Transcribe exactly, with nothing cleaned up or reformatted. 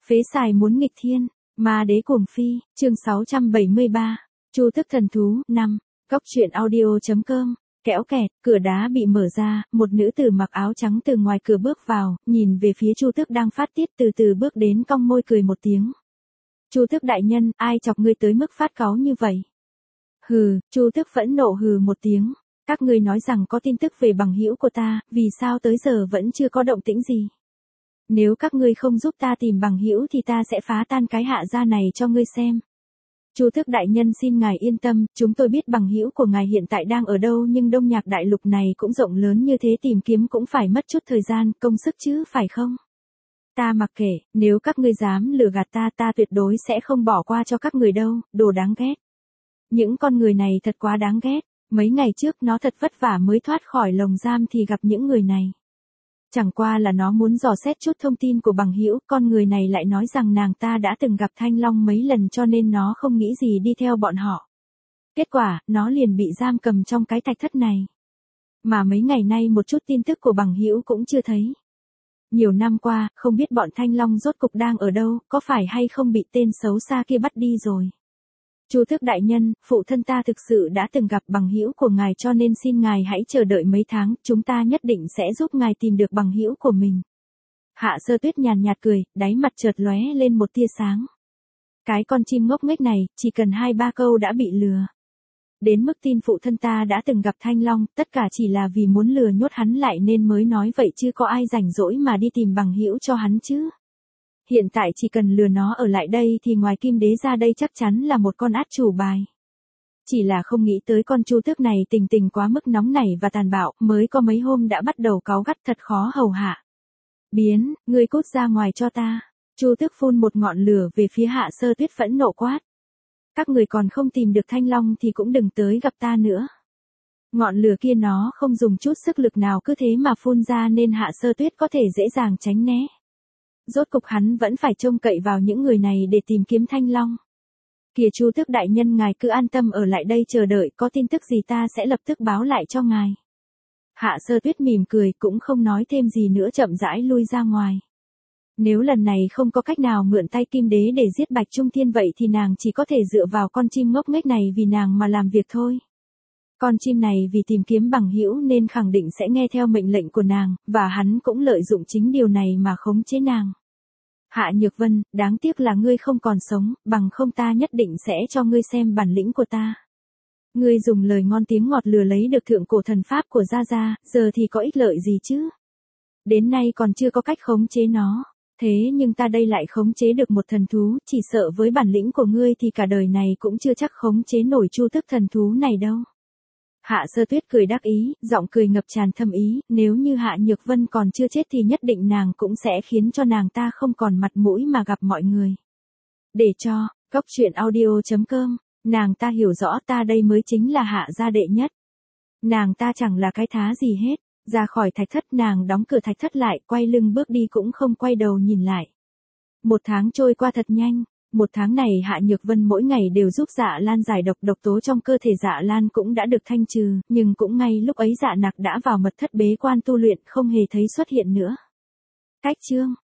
Phế xài muốn nghịch thiên, ma đế cuồng phi, chương sáu trăm bảy mươi ba, Chu Tước thần thú, năm, Cóc truyện audio.com, kẽo kẹt, cửa đá bị mở ra, một nữ tử mặc áo trắng từ ngoài cửa bước vào, nhìn về phía Chu Tước đang phát tiết từ từ bước đến cong môi cười một tiếng. Chu Tước đại nhân, ai chọc ngươi tới mức phát cáu như vậy? Hừ, Chu Tước phẫn nộ hừ một tiếng, các ngươi nói rằng có tin tức về bằng hữu của ta, vì sao tới giờ vẫn chưa có động tĩnh gì? Nếu các ngươi không giúp ta tìm bằng hữu thì ta sẽ phá tan cái hạ gia này cho ngươi xem. Chu Tước đại nhân xin ngài yên tâm, chúng tôi biết bằng hữu của ngài hiện tại đang ở đâu, nhưng Đông Nhạc đại lục này cũng rộng lớn như thế, tìm kiếm cũng phải mất chút thời gian, công sức chứ phải không? Ta mặc kệ, nếu các ngươi dám lừa gạt ta, ta tuyệt đối sẽ không bỏ qua cho các người đâu, đồ đáng ghét. Những con người này thật quá đáng ghét, mấy ngày trước nó thật vất vả mới thoát khỏi lồng giam thì gặp những người này. Chẳng qua là nó muốn dò xét chút thông tin của bằng hữu, con người này lại nói rằng nàng ta đã từng gặp Thanh Long mấy lần cho nên nó không nghĩ gì đi theo bọn họ. Kết quả, nó liền bị giam cầm trong cái thạch thất này. Mà mấy ngày nay một chút tin tức của bằng hữu cũng chưa thấy. Nhiều năm qua, không biết bọn Thanh Long rốt cục đang ở đâu, có phải hay không bị tên xấu xa kia bắt đi rồi. Chu Tước đại nhân, phụ thân ta thực sự đã từng gặp bằng hữu của ngài cho nên xin ngài hãy chờ đợi mấy tháng, chúng ta nhất định sẽ giúp ngài tìm được bằng hữu của mình. Hạ Sơ Tuyết nhàn nhạt cười, đáy mặt chợt lóe lên một tia sáng. Cái con chim ngốc nghếch này, chỉ cần hai ba câu đã bị lừa. Đến mức tin phụ thân ta đã từng gặp Thanh Long, tất cả chỉ là vì muốn lừa nhốt hắn lại nên mới nói vậy, chứ có ai rảnh rỗi mà đi tìm bằng hữu cho hắn chứ. Hiện tại chỉ cần lừa nó ở lại đây thì ngoài Kim Đế ra đây chắc chắn là một con át chủ bài. Chỉ là không nghĩ tới con Chu Tước này tình tình quá mức nóng nảy và tàn bạo, mới có mấy hôm đã bắt đầu cáu gắt, thật khó hầu hạ. Biến, ngươi cút ra ngoài cho ta. Chu Tước phun một ngọn lửa về phía Hạ Sơ Tuyết phẫn nộ quát. Các người còn không tìm được Thanh Long thì cũng đừng tới gặp ta nữa. Ngọn lửa kia nó không dùng chút sức lực nào cứ thế mà phun ra nên Hạ Sơ Tuyết có thể dễ dàng tránh né. Rốt cục hắn vẫn phải trông cậy vào những người này để tìm kiếm Thanh Long. Kìa Chu Tước đại nhân, ngài cứ an tâm ở lại đây chờ đợi, có tin tức gì ta sẽ lập tức báo lại cho ngài. Hạ Sơ Tuyết mỉm cười cũng không nói thêm gì nữa, chậm rãi lui ra ngoài. Nếu lần này không có cách nào mượn tay Kim Đế để giết Bạch Trung Thiên vậy thì nàng chỉ có thể dựa vào con chim ngốc nghếch này vì nàng mà làm việc thôi. Con chim này vì tìm kiếm bằng hữu nên khẳng định sẽ nghe theo mệnh lệnh của nàng, và hắn cũng lợi dụng chính điều này mà khống chế nàng. Hạ Nhược Vân, đáng tiếc là ngươi không còn sống, bằng không ta nhất định sẽ cho ngươi xem bản lĩnh của ta. Ngươi dùng lời ngon tiếng ngọt lừa lấy được thượng cổ thần pháp của Gia Gia, giờ thì có ích lợi gì chứ? Đến nay còn chưa có cách khống chế nó, thế nhưng ta đây lại khống chế được một thần thú, chỉ sợ với bản lĩnh của ngươi thì cả đời này cũng chưa chắc khống chế nổi Chu Tước thần thú này đâu. Hạ Sơ Tuyết cười đắc ý, giọng cười ngập tràn thâm ý, nếu như Hạ Nhược Vân còn chưa chết thì nhất định nàng cũng sẽ khiến cho nàng ta không còn mặt mũi mà gặp mọi người. Để cho, Cóc truyện audio.com, nàng ta hiểu rõ ta đây mới chính là Hạ gia đệ nhất. Nàng ta chẳng là cái thá gì hết, ra khỏi thạch thất nàng đóng cửa thạch thất lại, quay lưng bước đi cũng không quay đầu nhìn lại. Một tháng trôi qua thật nhanh. Một tháng này Hạ Nhược Vân mỗi ngày đều giúp Dạ Lan giải độc, độc tố trong cơ thể Dạ Lan cũng đã được thanh trừ, nhưng cũng ngay lúc ấy Dạ Nặc đã vào mật thất bế quan tu luyện, không hề thấy xuất hiện nữa. Cách chương